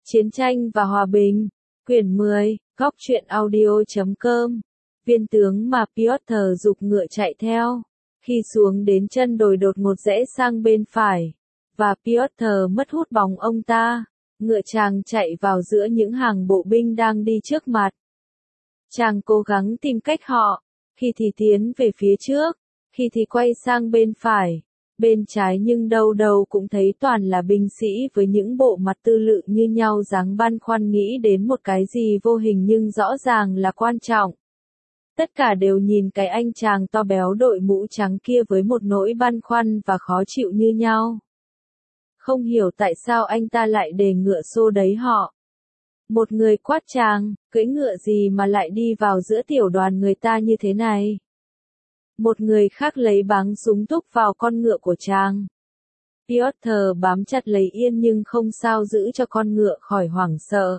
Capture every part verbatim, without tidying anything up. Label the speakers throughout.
Speaker 1: Chiến tranh và hòa bình. Quyển mười, góc truyện audio chấm com. Viên tướng mà Piotr giục ngựa chạy theo. Khi xuống đến chân đồi đột ngột rẽ sang bên phải, và Piotr mất hút bóng ông ta, ngựa chàng chạy vào giữa những hàng bộ binh đang đi trước mặt. Chàng cố gắng tìm cách họ, khi thì tiến về phía trước, khi thì quay sang bên phải, bên trái, nhưng đâu đâu cũng thấy toàn là binh sĩ với những bộ mặt tư lự như nhau, dáng băn khoăn nghĩ đến một cái gì vô hình nhưng rõ ràng là quan trọng. Tất cả đều nhìn cái anh chàng to béo đội mũ trắng kia với một nỗi băn khoăn và khó chịu như nhau. Không hiểu tại sao anh ta lại để ngựa xô đẩy họ. Một người quát chàng, cưỡi ngựa gì mà lại đi vào giữa tiểu đoàn người ta như thế này. Một người khác lấy báng súng túc vào con ngựa của chàng. Piotr bám chặt lấy yên nhưng không sao giữ cho con ngựa khỏi hoảng sợ.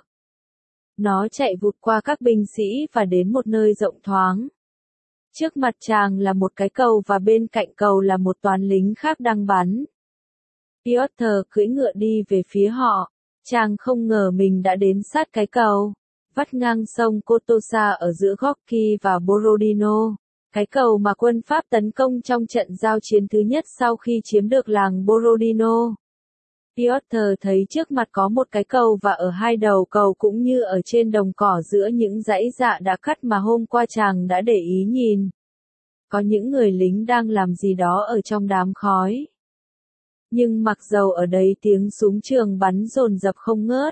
Speaker 1: Nó chạy vụt qua các binh sĩ và đến một nơi rộng thoáng. Trước mặt chàng là một cái cầu và bên cạnh cầu là một toán lính khác đang bắn. Piotr cưỡi ngựa đi về phía họ. Chàng không ngờ mình đã đến sát cái cầu, vắt ngang sông Kotosa ở giữa Gorky và Borodino, cái cầu mà quân Pháp tấn công trong trận giao chiến thứ nhất sau khi chiếm được làng Borodino. Piotr thấy trước mặt có một cái cầu và ở hai đầu cầu cũng như ở trên đồng cỏ giữa những dãy dạ đã cắt mà hôm qua chàng đã để ý nhìn. Có những người lính đang làm gì đó ở trong đám khói. Nhưng mặc dầu ở đấy tiếng súng trường bắn dồn dập không ngớt,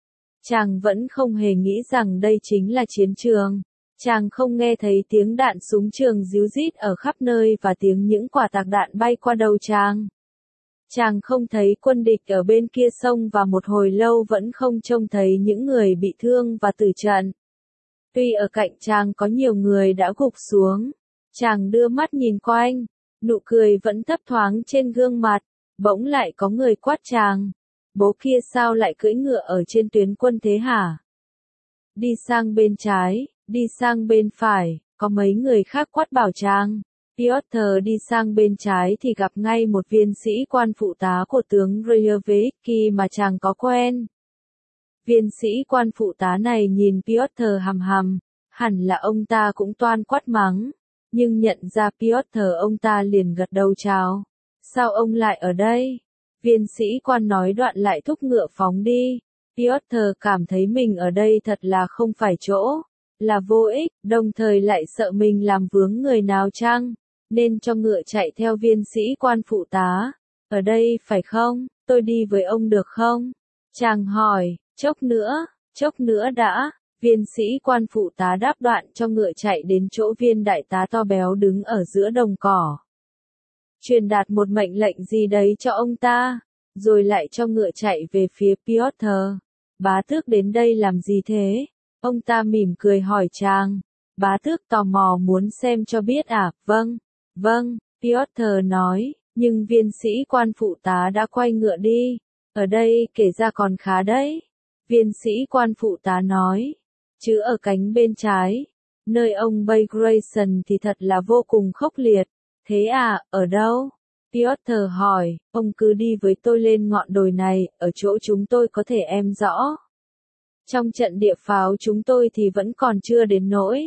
Speaker 1: chàng vẫn không hề nghĩ rằng đây chính là chiến trường. Chàng không nghe thấy tiếng đạn súng trường ríu rít ở khắp nơi và tiếng những quả tạc đạn bay qua đầu chàng. Chàng không thấy quân địch ở bên kia sông và một hồi lâu vẫn không trông thấy những người bị thương và tử trận. Tuy ở cạnh chàng có nhiều người đã gục xuống, chàng đưa mắt nhìn quanh, nụ cười vẫn thấp thoáng trên gương mặt. Bỗng lại có người quát chàng, bố kia sao lại cưỡi ngựa ở trên tuyến quân thế hả? Đi sang bên trái, đi sang bên phải, có mấy người khác quát bảo chàng. Piotr đi sang bên trái thì gặp ngay một viên sĩ quan phụ tá của tướng Ryevski mà chàng có quen. Viên sĩ quan phụ tá này nhìn Piotr hằm hằm, hẳn là ông ta cũng toan quát mắng, nhưng nhận ra Piotr ông ta liền gật đầu chào. Sao ông lại ở đây? Viên sĩ quan nói đoạn lại thúc ngựa phóng đi. Piotr cảm thấy mình ở đây thật là không phải chỗ, là vô ích, đồng thời lại sợ mình làm vướng người nào chăng, nên cho ngựa chạy theo viên sĩ quan phụ tá. Ở đây phải không? Tôi đi với ông được không? Chàng hỏi, chốc nữa, chốc nữa đã. Viên sĩ quan phụ tá đáp đoạn cho ngựa chạy đến chỗ viên đại tá to béo đứng ở giữa đồng cỏ. Truyền đạt một mệnh lệnh gì đấy cho ông ta, rồi lại cho ngựa chạy về phía Piotr. Bá tước đến đây làm gì thế? Ông ta mỉm cười hỏi chàng. Bá tước tò mò muốn xem cho biết à? Vâng, vâng, Piotr nói, nhưng viên sĩ quan phụ tá đã quay ngựa đi. Ở đây kể ra còn khá đấy. Viên sĩ quan phụ tá nói, chứ ở cánh bên trái, nơi ông Bagration thì thật là vô cùng khốc liệt. Thế à, ở đâu? Piotr hỏi, ông cứ đi với tôi lên ngọn đồi này, ở chỗ chúng tôi có thể em rõ. Trong trận địa pháo chúng tôi thì vẫn còn chưa đến nỗi.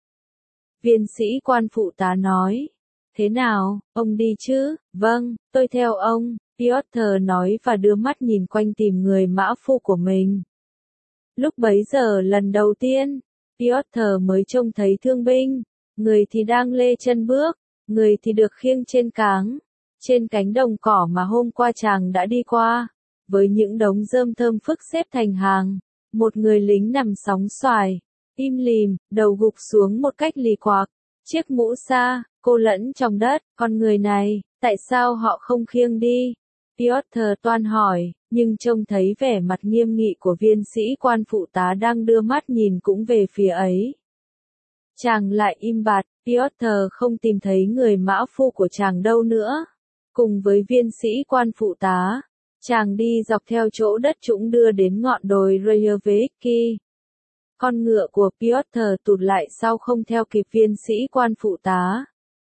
Speaker 1: Viên sĩ quan phụ tá nói, thế nào, ông đi chứ? Vâng, tôi theo ông, Piotr nói và đưa mắt nhìn quanh tìm người mã phu của mình. Lúc bấy giờ lần đầu tiên, Piotr mới trông thấy thương binh, người thì đang lê chân bước. Người thì được khiêng trên cáng, trên cánh đồng cỏ mà hôm qua chàng đã đi qua, với những đống rơm thơm phức xếp thành hàng, một người lính nằm sóng xoài, im lìm, đầu gục xuống một cách lì quạc, chiếc mũ sa, cô lẫn trong đất, con người này, tại sao họ không khiêng đi? Piotr toan hỏi, nhưng trông thấy vẻ mặt nghiêm nghị của viên sĩ quan phụ tá đang đưa mắt nhìn cũng về phía ấy. Chàng lại im bặt, Piotr không tìm thấy người mã phu của chàng đâu nữa. Cùng với viên sĩ quan phụ tá, chàng đi dọc theo chỗ đất trũng đưa đến ngọn đồi Ryevski. Con ngựa của Piotr tụt lại sau không theo kịp viên sĩ quan phụ tá.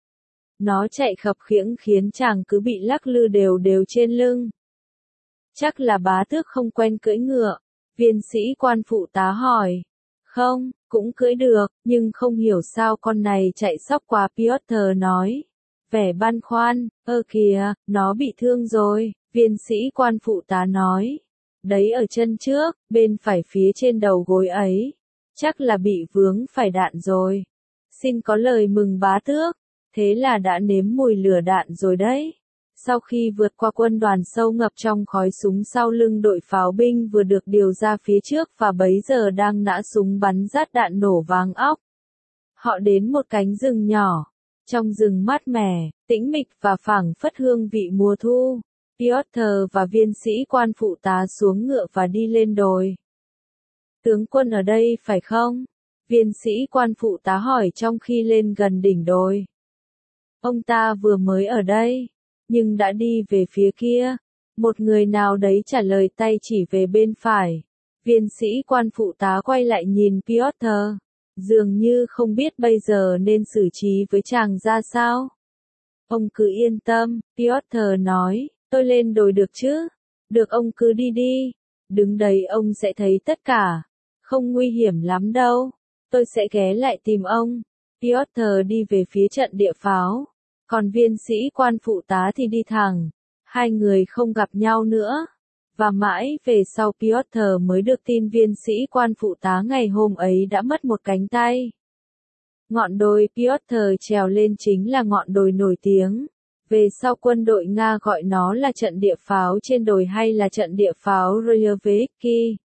Speaker 1: Nó chạy khập khiễng khiến chàng cứ bị lắc lư đều đều trên lưng. Chắc là bá tước không quen cưỡi ngựa, Viên sĩ quan phụ tá hỏi. Không, cũng cưỡi được, nhưng không hiểu sao con này chạy sóc quá, Piotr nói. Vẻ băn khoăn, ơ kìa, nó bị thương rồi, viên sĩ quan phụ tá nói. Đấy ở chân trước, bên phải phía trên đầu gối ấy. Chắc là bị vướng phải đạn rồi. Xin có lời mừng bá tước, thế là đã nếm mùi lửa đạn rồi đấy. Sau khi vượt qua quân đoàn sâu ngập trong khói súng, sau lưng đội pháo binh vừa được điều ra phía trước và bấy giờ đang nã súng bắn rát đạn nổ vang óc. Họ đến một cánh rừng nhỏ. Trong rừng mát mẻ, tĩnh mịch và phảng phất hương vị mùa thu, Piotr và viên sĩ quan phụ tá xuống ngựa và đi lên đồi. Tướng quân ở đây phải không? Viên sĩ quan phụ tá hỏi trong khi lên gần đỉnh đồi. Ông ta vừa mới ở đây, nhưng đã đi về phía kia. Một người nào đấy trả lời tay chỉ về bên phải. Viên sĩ quan phụ tá quay lại nhìn Piotr, dường như không biết bây giờ nên xử trí với chàng ra sao. Ông cứ yên tâm, Piotr nói, tôi lên đồi được chứ? Được, ông cứ đi đi. Đứng đấy ông sẽ thấy tất cả. Không nguy hiểm lắm đâu. Tôi sẽ ghé lại tìm ông. Piotr đi về phía trận địa pháo. Còn viên sĩ quan phụ tá thì đi thẳng. Hai người không gặp nhau nữa. Và mãi về sau Piotr mới được tin viên sĩ quan phụ tá ngày hôm ấy đã mất một cánh tay. Ngọn đồi Piotr trèo lên chính là ngọn đồi nổi tiếng. Về sau quân đội Nga gọi nó là trận địa pháo trên đồi hay là trận địa pháo Ryeviki.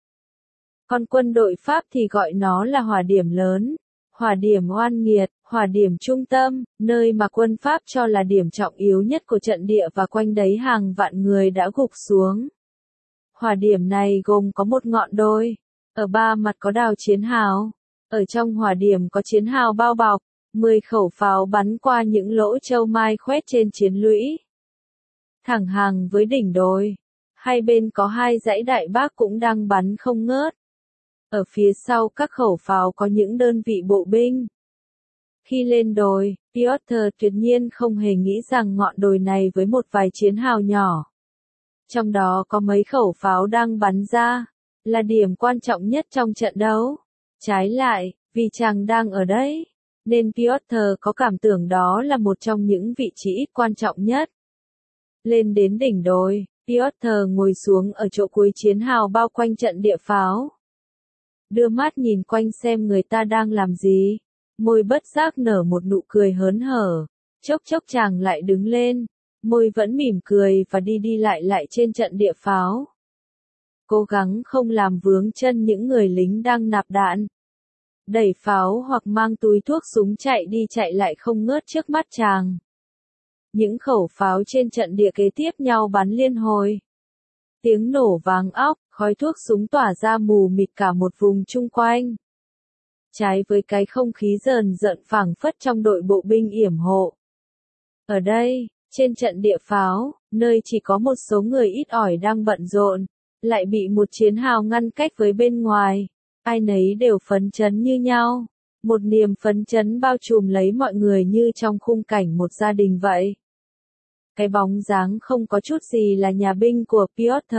Speaker 1: Còn quân đội Pháp thì gọi nó là hỏa điểm lớn, hỏa điểm oan nghiệt, hỏa điểm trung tâm, nơi mà quân Pháp cho là điểm trọng yếu nhất của trận địa và quanh đấy hàng vạn người đã gục xuống. Hỏa điểm này gồm có một ngọn đồi, ở ba mặt có đào chiến hào, ở trong hỏa điểm có chiến hào bao bọc, mười khẩu pháo bắn qua những lỗ châu mai khoét trên chiến lũy. Thẳng hàng với đỉnh đồi, hai bên có hai dãy đại bác cũng đang bắn không ngớt. Ở phía sau các khẩu pháo có những đơn vị bộ binh. Khi lên đồi, Piotr tuyệt nhiên không hề nghĩ rằng ngọn đồi này với một vài chiến hào nhỏ, trong đó có mấy khẩu pháo đang bắn ra, là điểm quan trọng nhất trong trận đấu. Trái lại, vì chàng đang ở đấy, nên Piotr có cảm tưởng đó là một trong những vị trí ít quan trọng nhất. Lên đến đỉnh đồi, Piotr ngồi xuống ở chỗ cuối chiến hào bao quanh trận địa pháo. Đưa mắt nhìn quanh xem người ta đang làm gì, môi bất giác nở một nụ cười hớn hở. Chốc chốc chàng lại đứng lên, môi vẫn mỉm cười và đi đi lại lại trên trận địa pháo. Cố gắng không làm vướng chân những người lính đang nạp đạn. Đẩy pháo hoặc mang túi thuốc súng chạy đi chạy lại không ngớt trước mắt chàng. Những khẩu pháo trên trận địa kế tiếp nhau bắn liên hồi. Tiếng nổ vang óc, khói thuốc súng tỏa ra mù mịt cả một vùng chung quanh. Trái với cái không khí rờn rợn phảng phất trong đội bộ binh yểm hộ. Ở đây, trên trận địa pháo, nơi chỉ có một số người ít ỏi đang bận rộn, lại bị một chiến hào ngăn cách với bên ngoài. Ai nấy đều phấn chấn như nhau. Một niềm phấn chấn bao trùm lấy mọi người như trong khung cảnh một gia đình vậy. Cái bóng dáng không có chút gì là nhà binh của Piotr,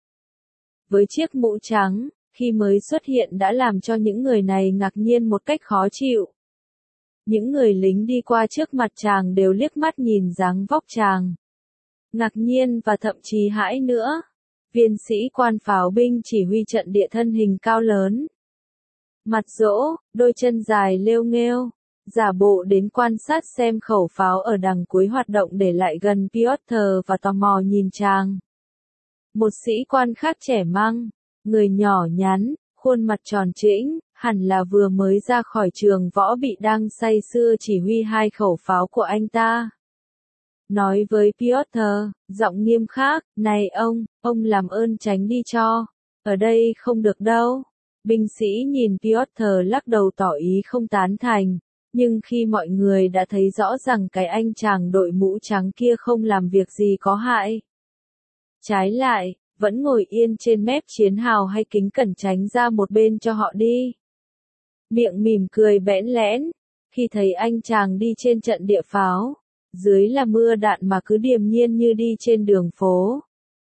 Speaker 1: với chiếc mũ trắng, khi mới xuất hiện đã làm cho những người này ngạc nhiên một cách khó chịu. Những người lính đi qua trước mặt chàng đều liếc mắt nhìn dáng vóc chàng. Ngạc nhiên và thậm chí hãi nữa. Viên sĩ quan pháo binh chỉ huy trận địa thân hình cao lớn. Mặt rỗ, đôi chân dài lêu nghêu, giả bộ đến quan sát xem khẩu pháo ở đằng cuối hoạt động để lại gần Piotr và tò mò nhìn chàng. Một sĩ quan khác trẻ măng, người nhỏ nhắn, khuôn mặt tròn trĩnh, hẳn là vừa mới ra khỏi trường võ bị đang say sưa chỉ huy hai khẩu pháo của anh ta. Nói với Piotr, giọng nghiêm khắc, này ông, ông làm ơn tránh đi cho, ở đây không được đâu. Binh sĩ nhìn Piotr lắc đầu tỏ ý không tán thành, nhưng khi mọi người đã thấy rõ rằng cái anh chàng đội mũ trắng kia không làm việc gì có hại. Trái lại, vẫn ngồi yên trên mép chiến hào hay kính cẩn tránh ra một bên cho họ đi. Miệng mỉm cười bẽn lẽn, khi thấy anh chàng đi trên trận địa pháo, dưới là mưa đạn mà cứ điềm nhiên như đi trên đường phố.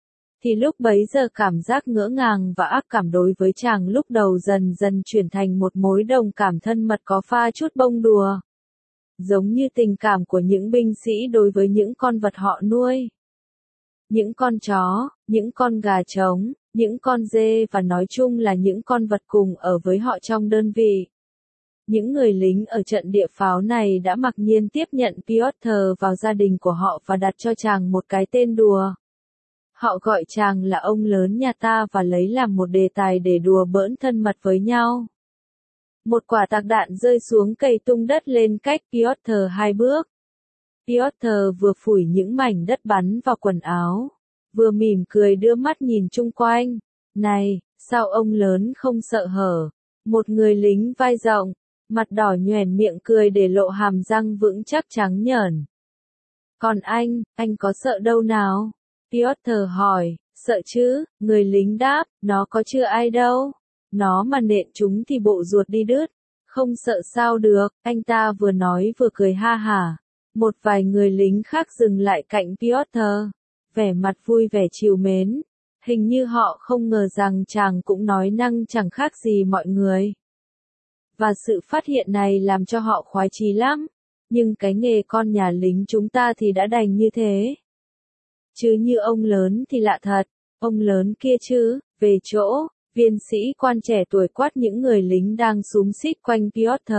Speaker 1: thì lúc bấy giờ cảm giác ngỡ ngàng và ác cảm đối với chàng lúc đầu dần dần chuyển thành một mối đồng cảm thân mật có pha chút bông đùa. Giống như tình cảm của những binh sĩ đối với những con vật họ nuôi. Những con chó, những con gà trống, những con dê và nói chung là những con vật cùng ở với họ trong đơn vị. Những người lính ở trận địa pháo này đã mặc nhiên tiếp nhận Piotr vào gia đình của họ và đặt cho chàng một cái tên đùa. Họ gọi chàng là ông lớn nhà ta và lấy làm một đề tài để đùa bỡn thân mật với nhau. Một quả tạc đạn rơi xuống cày tung đất lên cách Piotr hai bước. Piotr vừa phủi những mảnh đất bắn vào quần áo, vừa mỉm cười đưa mắt nhìn chung quanh. Này, sao ông lớn không sợ hở? Một người lính vai rộng, mặt đỏ nhoẻn miệng cười để lộ hàm răng vững chắc trắng nhởn. Còn anh, anh có sợ đâu nào? Piotr hỏi. Sợ chứ, người lính đáp, nó có chưa ai đâu. Nó mà nện chúng thì bộ ruột đi đứt. Không sợ sao được, anh ta vừa nói vừa cười ha hả. Một vài người lính khác dừng lại cạnh Piotr, vẻ mặt vui vẻ trìu mến. Hình như họ không ngờ rằng chàng cũng nói năng chẳng khác gì mọi người. Và sự phát hiện này làm cho họ khoái chí lắm. Nhưng cái nghề con nhà lính chúng ta thì đã đành như thế. Chứ như ông lớn thì lạ thật, ông lớn kia chứ, về chỗ, viên sĩ quan trẻ tuổi quát những người lính đang xúm xít quanh Piotr.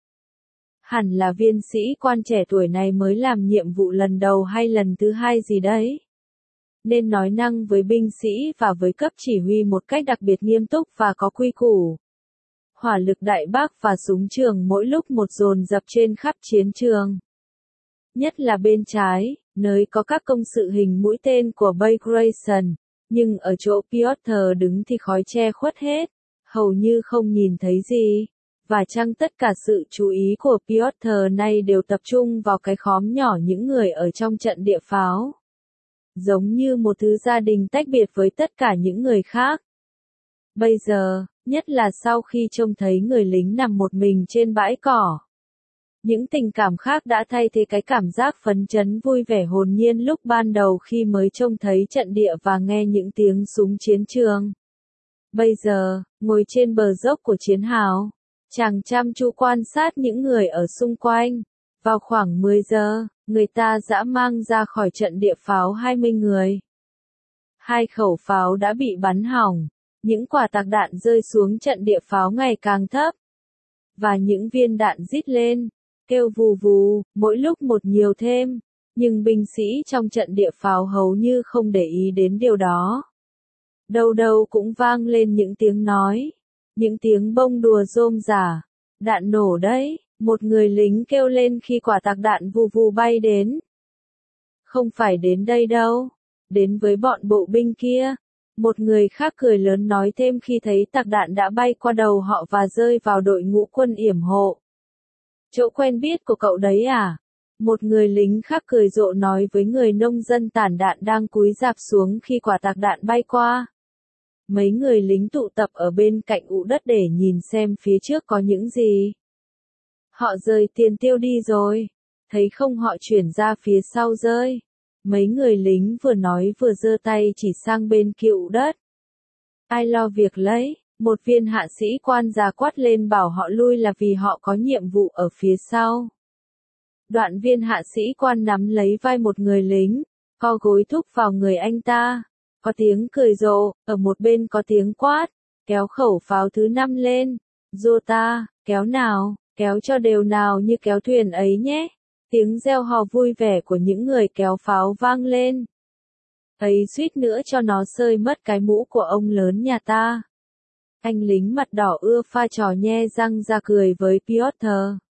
Speaker 1: Hẳn là viên sĩ quan trẻ tuổi này mới làm nhiệm vụ lần đầu hay lần thứ hai gì đấy. Nên nói năng với binh sĩ và với cấp chỉ huy một cách đặc biệt nghiêm túc và có quy củ. Hỏa lực đại bác và súng trường mỗi lúc một dồn dập trên khắp chiến trường. Nhất là bên trái, nơi có các công sự hình mũi tên của Bagration, nhưng ở chỗ Piotr đứng thì khói che khuất hết, hầu như không nhìn thấy gì. Và chăng tất cả sự chú ý của Piotr nay đều tập trung vào cái khóm nhỏ những người ở trong trận địa pháo. Giống như một thứ gia đình tách biệt với tất cả những người khác. Bây giờ, nhất là sau khi trông thấy người lính nằm một mình trên bãi cỏ. Những tình cảm khác đã thay thế cái cảm giác phấn chấn vui vẻ hồn nhiên lúc ban đầu khi mới trông thấy trận địa và nghe những tiếng súng chiến trường. Bây giờ, ngồi trên bờ dốc của chiến hào, chàng chăm chú quan sát những người ở xung quanh. Vào khoảng mười giờ, người ta dã mang ra khỏi trận địa pháo hai mươi người. Hai khẩu pháo đã bị bắn hỏng, những quả tạc đạn rơi xuống trận địa pháo ngày càng thấp. Và những viên đạn rít lên, kêu vù vù, mỗi lúc một nhiều thêm. Nhưng binh sĩ trong trận địa pháo hầu như không để ý đến điều đó. Đâu đâu cũng vang lên những tiếng nói, những tiếng bông đùa rôm rả. Đạn nổ đấy, một người lính kêu lên khi quả tạc đạn vù vù bay đến. Không phải đến đây đâu, đến với bọn bộ binh kia. Một người khác cười lớn nói thêm khi thấy tạc đạn đã bay qua đầu họ và rơi vào đội ngũ quân yểm hộ. Chỗ quen biết của cậu đấy à? Một người lính khác cười rộ nói với người nông dân tản đạn đang cúi rạp xuống khi quả tạc đạn bay qua. Mấy người lính tụ tập ở bên cạnh ụ đất để nhìn xem phía trước có những gì. Họ rời tiền tiêu đi rồi. Thấy không họ chuyển ra phía sau rơi. Mấy người lính vừa nói vừa giơ tay chỉ sang bên kia ụ đất. Ai lo việc lấy, một viên hạ sĩ quan già quát lên bảo họ lui là vì họ có nhiệm vụ ở phía sau. Đoạn viên hạ sĩ quan nắm lấy vai một người lính, co gối thúc vào người anh ta. Có tiếng cười rộ, ở một bên có tiếng quát, kéo khẩu pháo thứ năm lên. Jota, kéo nào, kéo cho đều nào như kéo thuyền ấy nhé. Tiếng reo hò vui vẻ của những người kéo pháo vang lên. Ấy suýt nữa cho nó sơi mất cái mũ của ông lớn nhà ta. Anh lính mặt đỏ ưa pha trò nhe răng ra cười với Piotr.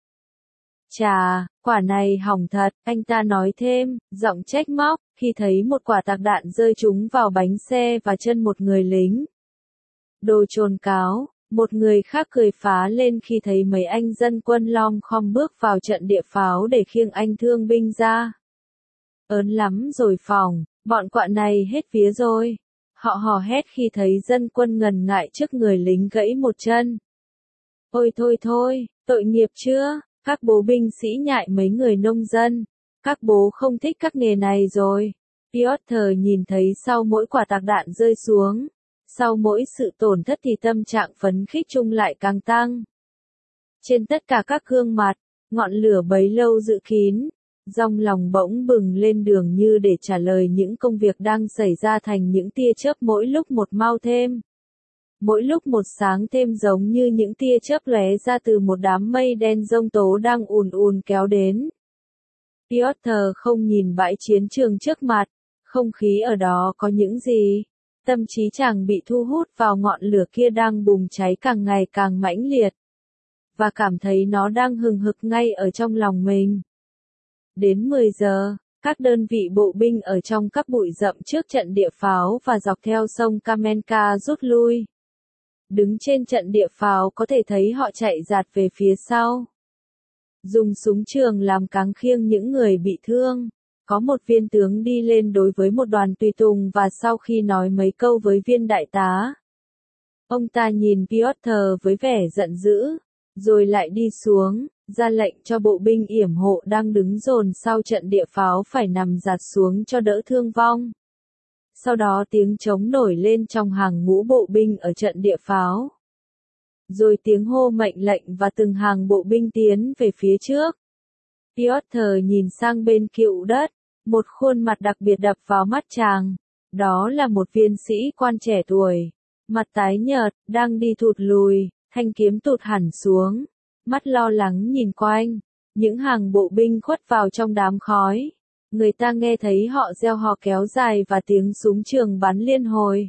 Speaker 1: Chà, quả này hỏng thật, anh ta nói thêm, giọng trách móc, khi thấy một quả tạc đạn rơi trúng vào bánh xe và chân một người lính. Đồ trồn cáo, một người khác cười phá lên khi thấy mấy anh dân quân lom khom bước vào trận địa pháo để khiêng anh thương binh ra. Ớn lắm rồi phòng, bọn quạ này hết vía rồi. Họ hò hét khi thấy dân quân ngần ngại trước người lính gãy một chân. Ôi thôi thôi, tội nghiệp chưa? Các bố binh sĩ nhại mấy người nông dân. Các bố không thích các nghề này rồi. Piotr nhìn thấy sau mỗi quả tạc đạn rơi xuống, sau mỗi sự tổn thất thì tâm trạng phấn khích chung lại càng tăng. Trên tất cả các gương mặt, ngọn lửa bấy lâu giữ kín, dòng lòng bỗng bừng lên đường như để trả lời những công việc đang xảy ra thành những tia chớp mỗi lúc một mau thêm. Mỗi lúc một sáng thêm giống như những tia chớp lóe ra từ một đám mây đen giông tố đang ùn ùn kéo đến. Piotr không nhìn bãi chiến trường trước mặt, không khí ở đó có những gì. Tâm trí chàng bị thu hút vào ngọn lửa kia đang bùng cháy càng ngày càng mãnh liệt. Và cảm thấy nó đang hừng hực ngay ở trong lòng mình. Đến mười giờ, các đơn vị bộ binh ở trong các bụi rậm trước trận địa pháo và dọc theo sông Kamenka rút lui. Đứng trên trận địa pháo có thể thấy họ chạy dạt về phía sau. Dùng súng trường làm cáng khiêng những người bị thương. Có một viên tướng đi lên đối với một đoàn tùy tùng và sau khi nói mấy câu với viên đại tá, ông ta nhìn Piotr với vẻ giận dữ, rồi lại đi xuống, ra lệnh cho bộ binh yểm hộ đang đứng dồn sau trận địa pháo phải nằm dạt xuống cho đỡ thương vong. Sau đó tiếng trống nổi lên trong hàng ngũ bộ binh ở trận địa pháo. Rồi tiếng hô mệnh lệnh và từng hàng bộ binh tiến về phía trước. Piotr nhìn sang bên cựu đất, một khuôn mặt đặc biệt đập vào mắt chàng. Đó là một viên sĩ quan trẻ tuổi, mặt tái nhợt, đang đi thụt lùi, thanh kiếm tụt hẳn xuống, mắt lo lắng nhìn quanh. Những hàng bộ binh khuất vào trong đám khói. Người ta nghe thấy họ reo hò kéo dài và tiếng súng trường bắn liên hồi.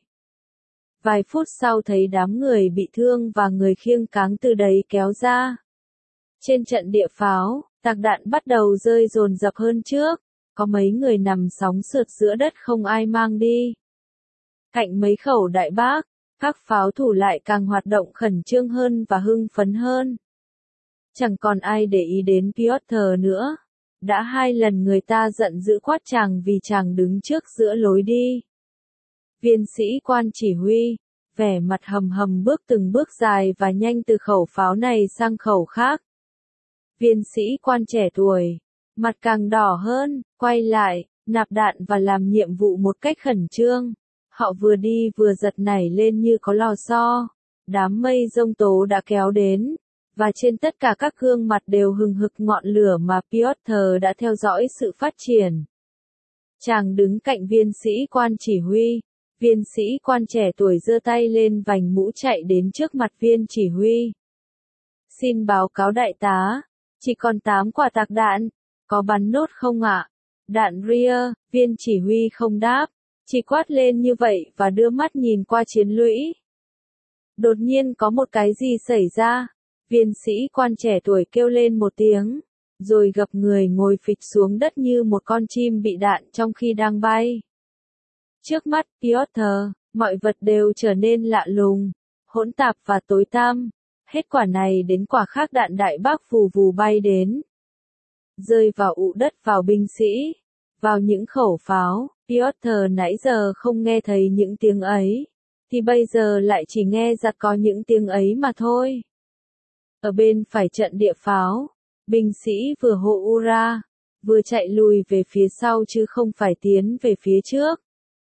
Speaker 1: Vài phút sau thấy đám người bị thương và người khiêng cáng từ đấy kéo ra. Trên trận địa pháo, tạc đạn bắt đầu rơi dồn dập hơn trước. Có mấy người nằm sóng sượt giữa đất không ai mang đi. Cạnh mấy khẩu đại bác, các pháo thủ lại càng hoạt động khẩn trương hơn và hưng phấn hơn. Chẳng còn ai để ý đến Piotr nữa. Đã hai lần người ta giận dữ quát chàng vì chàng đứng trước giữa lối đi. Viên sĩ quan chỉ huy, vẻ mặt hầm hầm bước từng bước dài và nhanh từ khẩu pháo này sang khẩu khác. Viên sĩ quan trẻ tuổi, mặt càng đỏ hơn, quay lại, nạp đạn và làm nhiệm vụ một cách khẩn trương. Họ vừa đi vừa giật nảy lên như có lò xo. Đám mây giông tố đã kéo đến, và trên tất cả các gương mặt đều hừng hực ngọn lửa mà Piotr đã theo dõi sự phát triển. Chàng đứng cạnh viên sĩ quan chỉ huy. Viên sĩ quan trẻ tuổi giơ tay lên vành mũ chạy đến trước mặt viên chỉ huy. Xin báo cáo đại tá, chỉ còn tám quả tạc đạn, có bắn nốt không ạ? Đạn ria, viên chỉ huy không đáp, chỉ quát lên như vậy và đưa mắt nhìn qua chiến lũy. Đột nhiên có một cái gì xảy ra, viên sĩ quan trẻ tuổi kêu lên một tiếng, rồi gập người ngồi phịch xuống đất như một con chim bị đạn trong khi đang bay. Trước mắt Piotr, mọi vật đều trở nên lạ lùng, hỗn tạp và tối tăm. Hết quả này đến quả khác đạn đại bác vù vù bay đến. Rơi vào ụ đất vào binh sĩ, vào những khẩu pháo. Piotr nãy giờ không nghe thấy những tiếng ấy, thì bây giờ lại chỉ nghe giặt có những tiếng ấy mà thôi. Ở bên phải trận địa pháo, binh sĩ vừa hô ura, vừa chạy lùi về phía sau chứ không phải tiến về phía trước.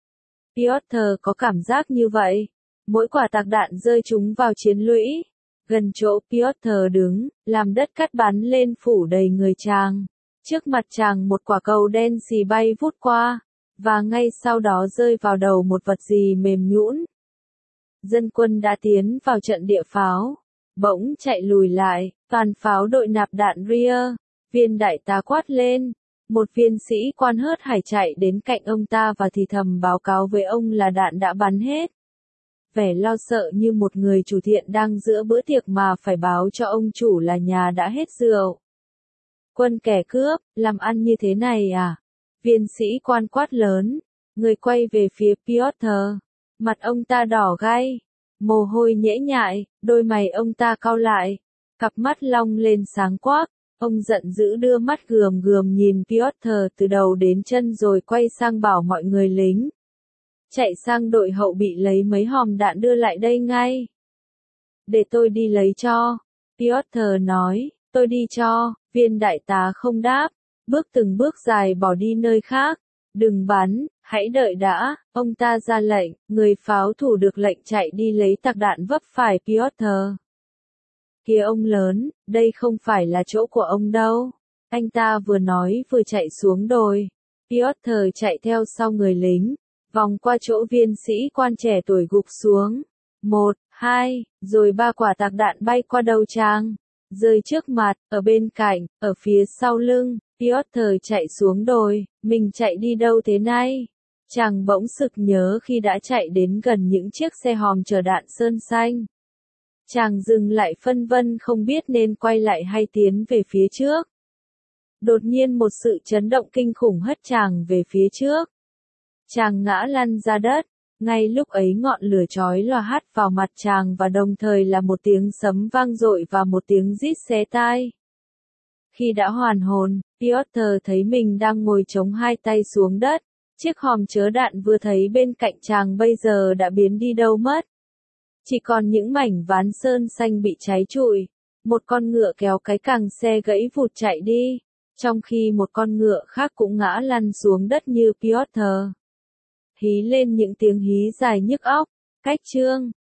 Speaker 1: Piotr có cảm giác như vậy. Mỗi quả tạc đạn rơi trúng vào chiến lũy. Gần chỗ Piotr đứng, làm đất cát bắn lên phủ đầy người chàng. Trước mặt chàng một quả cầu đen xì bay vút qua, và ngay sau đó rơi vào đầu một vật gì mềm nhũn. Dân quân đã tiến vào trận địa pháo, bỗng chạy lùi lại, toàn pháo đội nạp đạn ria. Viên đại tá quát lên. Một viên sĩ quan hớt hải chạy đến cạnh ông ta và thì thầm báo cáo với ông là đạn đã bắn hết. Vẻ lo sợ như một người chủ thiện đang giữa bữa tiệc mà phải báo cho ông chủ là nhà đã hết rượu. Quân kẻ cướp, làm ăn như thế này à? Viên sĩ quan quát lớn, người quay về phía Piotr. Mặt ông ta đỏ gay, mồ hôi nhễ nhại, đôi mày ông ta cau lại, cặp mắt long lên sáng quắc. Ông giận dữ đưa mắt gườm gườm nhìn Piotr từ đầu đến chân rồi quay sang bảo mọi người lính. Chạy sang đội hậu bị lấy mấy hòm đạn đưa lại đây ngay. Để tôi đi lấy cho. Piotr nói, tôi đi cho. Viên đại tá không đáp, bước từng bước dài bỏ đi nơi khác. Đừng bắn, Hãy đợi đã, ông ta ra lệnh, người pháo thủ được lệnh chạy đi lấy tạc đạn vấp phải Piotr. Kìa ông lớn, đây không phải là chỗ của ông đâu. Anh ta vừa nói vừa chạy xuống đồi. Piotr chạy theo sau người lính, vòng qua chỗ viên sĩ quan trẻ tuổi gục xuống. Một, hai, rồi ba quả tạc đạn bay qua đầu chàng. Rơi trước mặt, ở bên cạnh, ở phía sau lưng. Piotr chạy xuống đồi, mình chạy đi đâu thế này? Chàng bỗng sực nhớ khi đã chạy đến gần những chiếc xe hòm chở đạn sơn xanh. Chàng dừng lại phân vân không biết nên quay lại hay tiến về phía trước. Đột nhiên một sự chấn động kinh khủng hất chàng về phía trước. Chàng ngã lăn ra đất, ngay lúc ấy ngọn lửa chói lòa hắt vào mặt chàng và đồng thời là một tiếng sấm vang dội và một tiếng rít xé tai. Khi đã hoàn hồn, Piotr thấy mình đang ngồi chống hai tay xuống đất, chiếc hòm chứa đạn vừa thấy bên cạnh chàng bây giờ đã biến đi đâu mất. Chỉ còn những mảnh ván sơn xanh bị cháy trụi, một con ngựa kéo cái càng xe gãy vụt chạy đi, trong khi một con ngựa khác cũng ngã lăn xuống đất như Piotr. Hí lên những tiếng hí dài nhức óc, cách chương.